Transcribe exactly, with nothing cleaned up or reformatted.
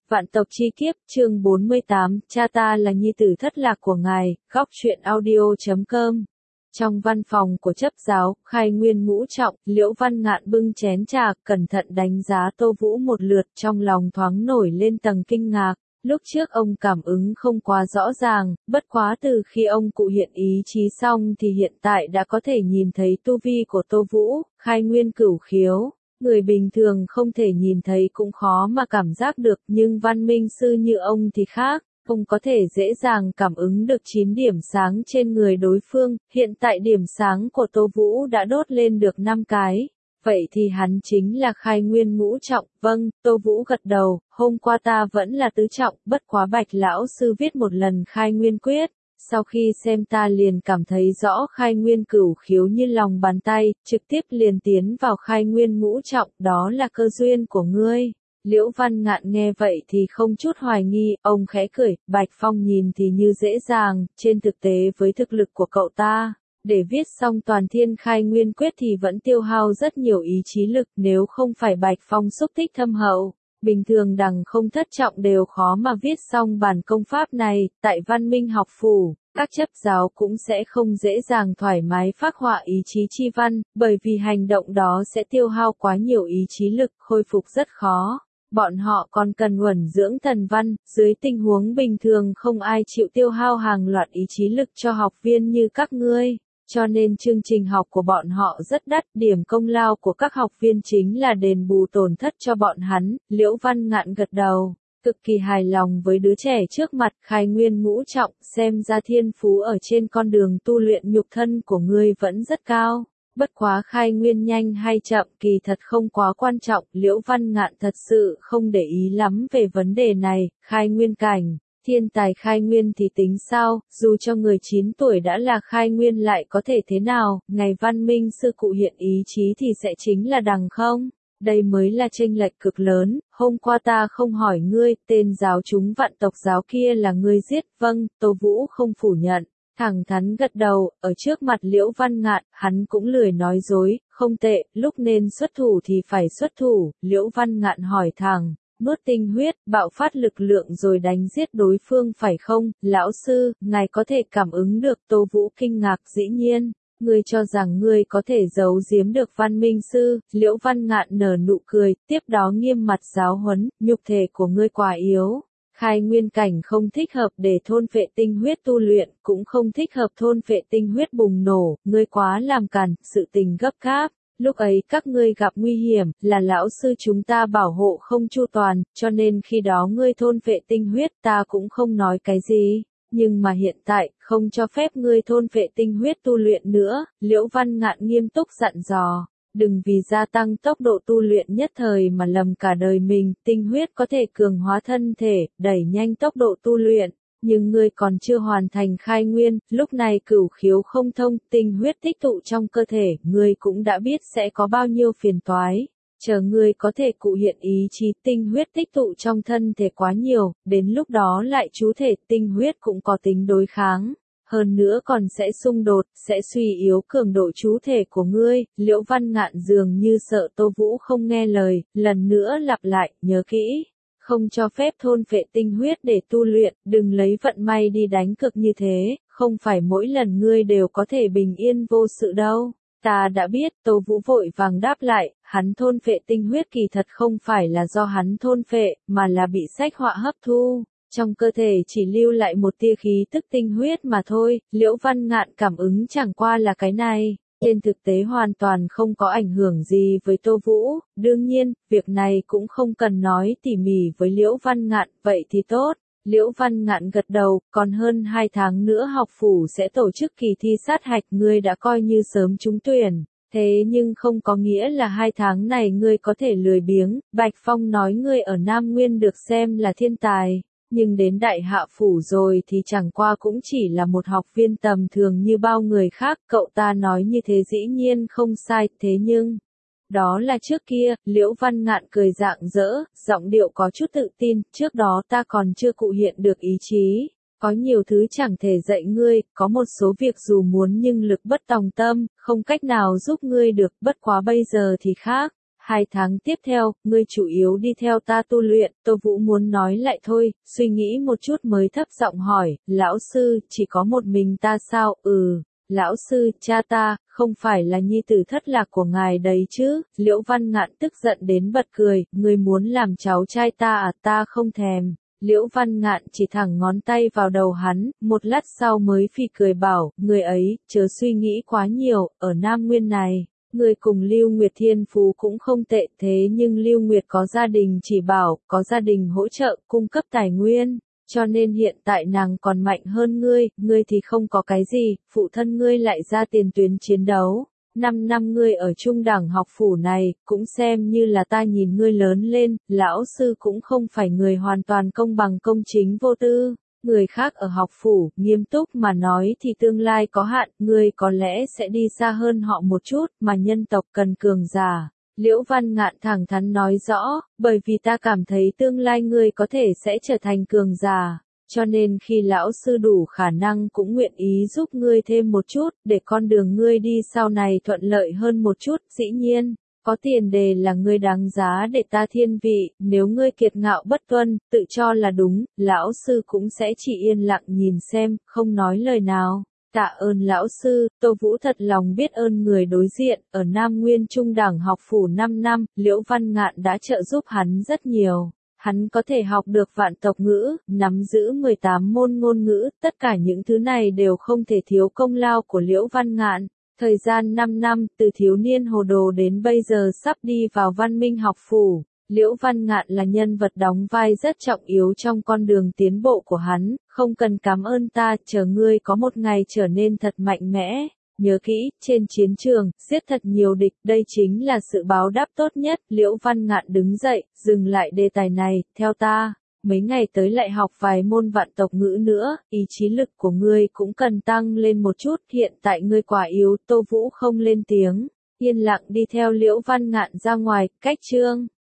Vạn tộc chi kiếp, chương bốn mươi tám, cha ta là nhi tử thất lạc của ngài, góc truyện audio chấm com. Trong văn phòng của chấp giáo, khai nguyên ngũ trọng, Liễu Văn Ngạn bưng chén trà, cẩn thận đánh giá Tô Vũ một lượt, trong lòng thoáng nổi lên tầng kinh ngạc. Lúc trước ông cảm ứng không quá rõ ràng, bất quá từ khi ông cụ hiện ý chí xong thì hiện tại đã có thể nhìn thấy tu vi của Tô Vũ, khai nguyên cửu khiếu. Người bình thường không thể nhìn thấy cũng khó mà cảm giác được, nhưng văn minh sư như ông thì khác, ông có thể dễ dàng cảm ứng được chín điểm sáng trên người đối phương, hiện tại điểm sáng của Tô Vũ đã đốt lên được năm cái. Vậy thì hắn chính là khai nguyên ngũ trọng. Vâng, Tô Vũ gật đầu, hôm qua ta vẫn là tứ trọng, bất quá Bạch lão sư viết một lần khai nguyên quyết. Sau khi xem ta liền cảm thấy rõ khai nguyên cửu khiếu như lòng bàn tay, trực tiếp liền tiến vào khai nguyên ngũ trọng, đó là cơ duyên của ngươi. Liễu Văn Ngạn nghe vậy thì không chút hoài nghi, ông khẽ cười, Bạch Phong nhìn thì như dễ dàng, trên thực tế với thực lực của cậu ta, để viết xong toàn thiên khai nguyên quyết thì vẫn tiêu hao rất nhiều ý chí lực, nếu không phải Bạch Phong xúc tích thâm hậu. Bình thường đằng không thất trọng đều khó mà viết xong bản công pháp này, tại văn minh học phủ, các chấp giáo cũng sẽ không dễ dàng thoải mái phác họa ý chí chi văn, bởi vì hành động đó sẽ tiêu hao quá nhiều ý chí lực, khôi phục rất khó. Bọn họ còn cần uẩn dưỡng thần văn, dưới tình huống bình thường không ai chịu tiêu hao hàng loạt ý chí lực cho học viên như các ngươi. Cho nên chương trình học của bọn họ rất đắt, điểm công lao của các học viên chính là đền bù tổn thất cho bọn hắn. Liễu Văn Ngạn gật đầu, cực kỳ hài lòng với đứa trẻ trước mặt, khai nguyên ngũ trọng, xem ra thiên phú ở trên con đường tu luyện nhục thân của ngươi vẫn rất cao. Bất quá khai nguyên nhanh hay chậm kỳ thật không quá quan trọng, Liễu Văn Ngạn thật sự không để ý lắm về vấn đề này, khai nguyên cảnh. Thiên tài khai nguyên thì tính sao, dù cho người chín tuổi đã là khai nguyên lại có thể thế nào, ngày văn minh sư cụ hiện ý chí thì sẽ chính là đằng không? Đây mới là chênh lệch cực lớn, hôm qua ta không hỏi ngươi, tên giáo chúng vạn tộc giáo kia là ngươi giết, vâng, Tô Vũ không phủ nhận, thẳng thắn gật đầu, ở trước mặt Liễu Văn Ngạn, hắn cũng lười nói dối, không tệ, lúc nên xuất thủ thì phải xuất thủ, Liễu Văn Ngạn hỏi thẳng. Nuốt tinh huyết, bạo phát lực lượng rồi đánh giết đối phương phải không, lão sư, ngài có thể cảm ứng được. Tô Vũ kinh ngạc, dĩ nhiên, ngươi cho rằng ngươi có thể giấu giếm được văn minh sư. Liễu Văn Ngạn nở nụ cười, tiếp đó nghiêm mặt giáo huấn, nhục thể của ngươi quá yếu. Khai nguyên cảnh không thích hợp để thôn phệ tinh huyết tu luyện, cũng không thích hợp thôn phệ tinh huyết bùng nổ, ngươi quá làm cản, sự tình gấp gáp. Lúc ấy các ngươi gặp nguy hiểm, là lão sư chúng ta bảo hộ không chu toàn, cho nên khi đó ngươi thôn phệ tinh huyết ta cũng không nói cái gì. Nhưng mà hiện tại, không cho phép ngươi thôn phệ tinh huyết tu luyện nữa, Liễu Văn Ngạn nghiêm túc dặn dò. Đừng vì gia tăng tốc độ tu luyện nhất thời mà lầm cả đời mình, tinh huyết có thể cường hóa thân thể, đẩy nhanh tốc độ tu luyện. Nhưng ngươi còn chưa hoàn thành khai nguyên, lúc này cửu khiếu không thông, tinh huyết tích tụ trong cơ thể, ngươi cũng đã biết sẽ có bao nhiêu phiền toái. Chờ ngươi có thể cụ hiện ý chí, tinh huyết tích tụ trong thân thể quá nhiều, đến lúc đó lại chú thể, tinh huyết cũng có tính đối kháng. Hơn nữa còn sẽ xung đột, sẽ suy yếu cường độ chú thể của ngươi. Liễu Văn Ngạn dường như sợ Tô Vũ không nghe lời, lần nữa lặp lại, nhớ kỹ. Không cho phép thôn phệ tinh huyết để tu luyện, đừng lấy vận may đi đánh cược như thế, không phải mỗi lần ngươi đều có thể bình yên vô sự đâu. Ta đã biết, Tô Vũ vội vàng đáp lại, hắn thôn phệ tinh huyết kỳ thật không phải là do hắn thôn phệ, mà là bị sách họa hấp thu. Trong cơ thể chỉ lưu lại một tia khí tức tinh huyết mà thôi, Liễu Văn Ngạn cảm ứng chẳng qua là cái này. Trên thực tế hoàn toàn không có ảnh hưởng gì với Tô Vũ, đương nhiên, việc này cũng không cần nói tỉ mỉ với Liễu Văn Ngạn, vậy thì tốt. Liễu Văn Ngạn gật đầu, còn hơn hai tháng nữa học phủ sẽ tổ chức kỳ thi sát hạch, ngươi đã coi như sớm trúng tuyển. Thế nhưng không có nghĩa là hai tháng này ngươi có thể lười biếng, Bạch Phong nói ngươi ở Nam Nguyên được xem là thiên tài. Nhưng đến đại hạ phủ rồi thì chẳng qua cũng chỉ là một học viên tầm thường như bao người khác, cậu ta nói như thế dĩ nhiên không sai, thế nhưng, đó là trước kia. Liễu Văn Ngạn cười rạng rỡ, giọng điệu có chút tự tin, trước đó ta còn chưa cụ hiện được ý chí, có nhiều thứ chẳng thể dạy ngươi, có một số việc dù muốn nhưng lực bất tòng tâm, không cách nào giúp ngươi được, bất quá bây giờ thì khác. Hai tháng tiếp theo, ngươi chủ yếu đi theo ta tu luyện, Tô Vũ muốn nói lại thôi, suy nghĩ một chút mới thấp giọng hỏi, lão sư, chỉ có một mình ta sao, ừ, lão sư, cha ta, không phải là nhi tử thất lạc của ngài đấy chứ, Liễu Văn Ngạn tức giận đến bật cười, ngươi muốn làm cháu trai ta à, ta không thèm. Liễu Văn Ngạn chỉ thẳng ngón tay vào đầu hắn, một lát sau mới phì cười bảo, người ấy, chớ suy nghĩ quá nhiều, ở Nam Nguyên này, người cùng Lưu Nguyệt thiên phú cũng không tệ thế nhưng Lưu Nguyệt có gia đình chỉ bảo, có gia đình hỗ trợ, cung cấp tài nguyên, cho nên hiện tại nàng còn mạnh hơn ngươi, ngươi thì không có cái gì, phụ thân ngươi lại ra tiền tuyến chiến đấu. Năm năm ngươi ở trung đẳng học phủ này, cũng xem như là ta nhìn ngươi lớn lên, lão sư cũng không phải người hoàn toàn công bằng công chính vô tư. Người khác ở học phủ, nghiêm túc mà nói thì tương lai có hạn, ngươi có lẽ sẽ đi xa hơn họ một chút, mà nhân tộc cần cường giả. Liễu Văn Ngạn thẳng thắn nói rõ, bởi vì ta cảm thấy tương lai ngươi có thể sẽ trở thành cường giả. Cho nên khi lão sư đủ khả năng cũng nguyện ý giúp ngươi thêm một chút, để con đường ngươi đi sau này thuận lợi hơn một chút, dĩ nhiên, có tiền đề là ngươi đáng giá để ta thiên vị, nếu ngươi kiệt ngạo bất tuân, tự cho là đúng, lão sư cũng sẽ chỉ yên lặng nhìn xem, không nói lời nào. Tạ ơn lão sư, Tô Vũ thật lòng biết ơn người đối diện, ở Nam Nguyên Trung đẳng học phủ năm năm, Liễu Văn Ngạn đã trợ giúp hắn rất nhiều. Hắn có thể học được vạn tộc ngữ, nắm giữ mười tám môn ngôn ngữ, tất cả những thứ này đều không thể thiếu công lao của Liễu Văn Ngạn. Thời gian năm năm, từ thiếu niên hồ đồ đến bây giờ sắp đi vào văn minh học phủ, Liễu Văn Ngạn là nhân vật đóng vai rất trọng yếu trong con đường tiến bộ của hắn, không cần cảm ơn ta, chờ ngươi có một ngày trở nên thật mạnh mẽ. Nhớ kỹ, trên chiến trường, giết thật nhiều địch, đây chính là sự báo đáp tốt nhất. Liễu Văn Ngạn đứng dậy, dừng lại đề tài này, theo ta, mấy ngày tới lại học vài môn vạn tộc ngữ nữa, ý chí lực của ngươi cũng cần tăng lên một chút, hiện tại ngươi quá yếu. Tô Vũ không lên tiếng, yên lặng đi theo Liễu Văn Ngạn ra ngoài, cách chương.